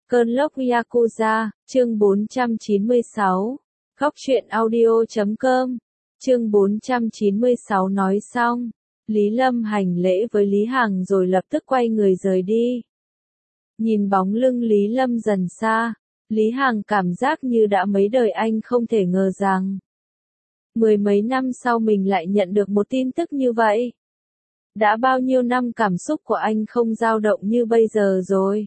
Cơn lốc Yakuza, chương 496. Góc truyện audio.com. Chương 496 nói xong, Lý Lâm hành lễ với Lý Hằng rồi lập tức quay người rời đi. Nhìn bóng lưng Lý Lâm dần xa, Lý Hằng cảm giác như đã mấy đời anh không thể ngờ rằng mười mấy năm sau mình lại nhận được một tin tức như vậy. Đã bao nhiêu năm cảm xúc của anh không dao động như bây giờ rồi.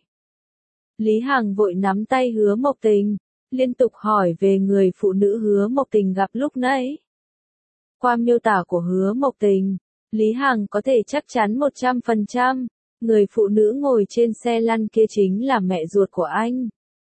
Lý Hằng vội nắm tay Hứa Mộc Tình, liên tục hỏi về người phụ nữ Hứa Mộc Tình gặp lúc nãy. Qua miêu tả của Hứa Mộc Tình, Lý Hằng có thể chắc chắn 100%, người phụ nữ ngồi trên xe lăn kia chính là mẹ ruột của anh.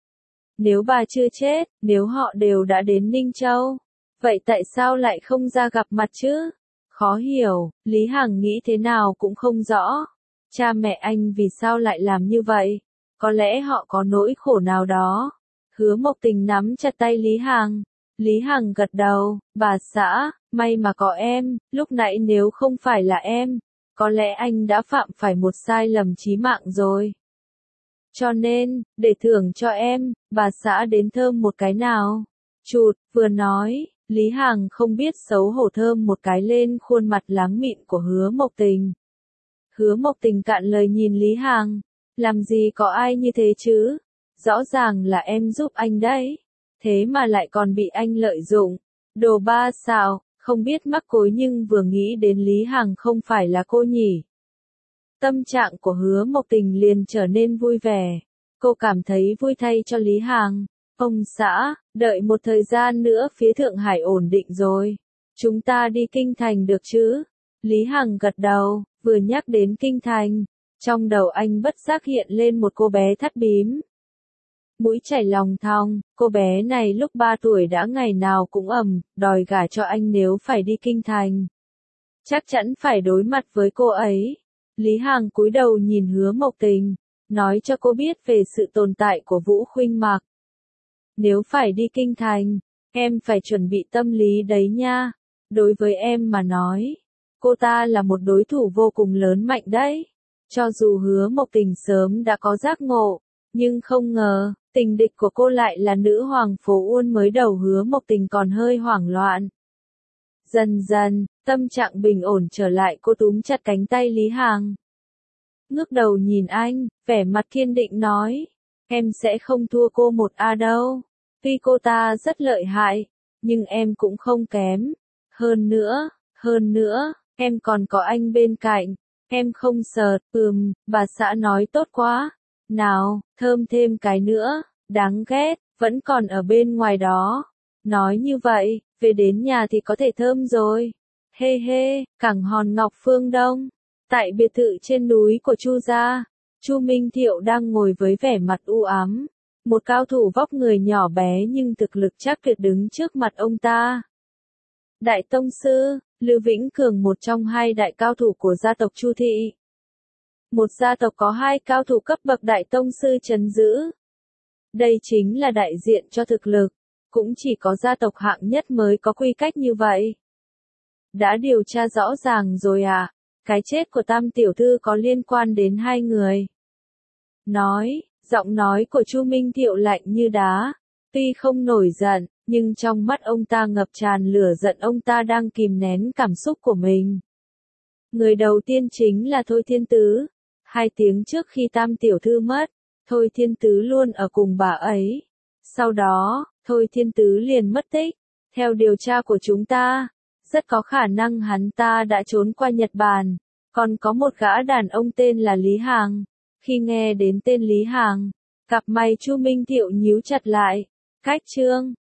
Nếu bà chưa chết, nếu họ đều đã đến Ninh Châu, vậy tại sao lại không ra gặp mặt chứ? Khó hiểu, Lý Hằng nghĩ thế nào cũng không rõ. Cha mẹ anh vì sao lại làm như vậy? Có lẽ họ có nỗi khổ nào đó. Hứa Mộc Tình nắm chặt tay Lý Hằng. Lý Hằng gật đầu, bà xã, may mà có em, lúc nãy nếu không phải là em, có lẽ anh đã phạm phải một sai lầm chí mạng rồi. Cho nên, để thưởng cho em, bà xã đến thơm một cái nào. Chụt, vừa nói, Lý Hằng không biết xấu hổ thơm một cái lên khuôn mặt láng mịn của Hứa Mộc Tình. Hứa Mộc Tình cạn lời nhìn Lý Hằng, làm gì có ai như thế chứ? Rõ ràng là em giúp anh đấy, thế mà lại còn bị anh lợi dụng. Đồ ba xạo, không biết mắc cối nhưng vừa nghĩ đến Lý Hằng không phải là cô nhỉ. Tâm trạng của Hứa Mộc Tình liền trở nên vui vẻ. Cô cảm thấy vui thay cho Lý Hằng. Ông xã, đợi một thời gian nữa phía Thượng Hải ổn định rồi, chúng ta đi Kinh Thành được chứ? Lý Hằng gật đầu, vừa nhắc đến Kinh Thành, trong đầu anh bất giác hiện lên một cô bé thắt bím. Mũi chảy lòng thòng, cô bé này lúc 3 tuổi đã ngày nào cũng đòi gả cho anh nếu phải đi Kinh Thành. Chắc chắn phải đối mặt với cô ấy. Lý Hằng cúi đầu nhìn Hứa Mộc Tình, nói cho cô biết về sự tồn tại của Vũ Khuynh Mặc. Nếu phải đi Kinh Thành, em phải chuẩn bị tâm lý đấy nha. Đối với em mà nói, cô ta là một đối thủ vô cùng lớn mạnh đấy. Cho dù Hứa Mộc Tình sớm đã có giác ngộ, nhưng không ngờ, tình địch của cô lại là nữ hoàng phố Uôn. Mới đầu Hứa Mộc Tình còn hơi hoảng loạn. Dần dần, tâm trạng bình ổn trở lại, cô túm chặt cánh tay Lý Hằng. Ngước đầu nhìn anh, vẻ mặt kiên định nói, em sẽ không thua cô một A đâu. Tuy cô ta rất lợi hại, nhưng em cũng không kém. Hơn nữa, em còn có anh bên cạnh, em không sợ. Bà xã nói tốt quá. Nào, thơm thêm cái nữa, đáng ghét, vẫn còn ở bên ngoài đó. Nói như vậy, về đến nhà thì có thể thơm rồi. Hê hê, cảng hòn ngọc phương Đông. Tại biệt thự trên núi của Chu gia, Chu Minh Thiệu đang ngồi với vẻ mặt u ám. Một cao thủ vóc người nhỏ bé nhưng thực lực chắc tuyệt đứng trước mặt ông ta. Đại tông sư, Lưu Vĩnh Cường, một trong hai đại cao thủ của gia tộc Chu thị. Một gia tộc có hai cao thủ cấp bậc đại tông sư trấn giữ. Đây chính là đại diện cho thực lực, cũng chỉ có gia tộc hạng nhất mới có quy cách như vậy. Đã điều tra rõ ràng rồi à? Cái chết của Tam tiểu thư có liên quan đến hai người. Giọng nói của Chu Minh Thiệu lạnh như đá. Tuy không nổi giận, nhưng trong mắt ông ta ngập tràn lửa giận, ông ta đang kìm nén cảm xúc của mình. Người đầu tiên chính là Thôi Thiên Tứ. 2 tiếng trước khi Tam tiểu thư mất, Thôi Thiên Tứ luôn ở cùng bà ấy. Sau đó, Thôi Thiên Tứ liền mất tích. Theo điều tra của chúng ta, rất có khả năng hắn ta đã trốn qua Nhật Bản. Còn có một gã đàn ông tên là Lý Hằng. Khi nghe đến tên Lý Hằng, cặp mày Chu Minh Thiệu nhíu chặt lại. Cách chương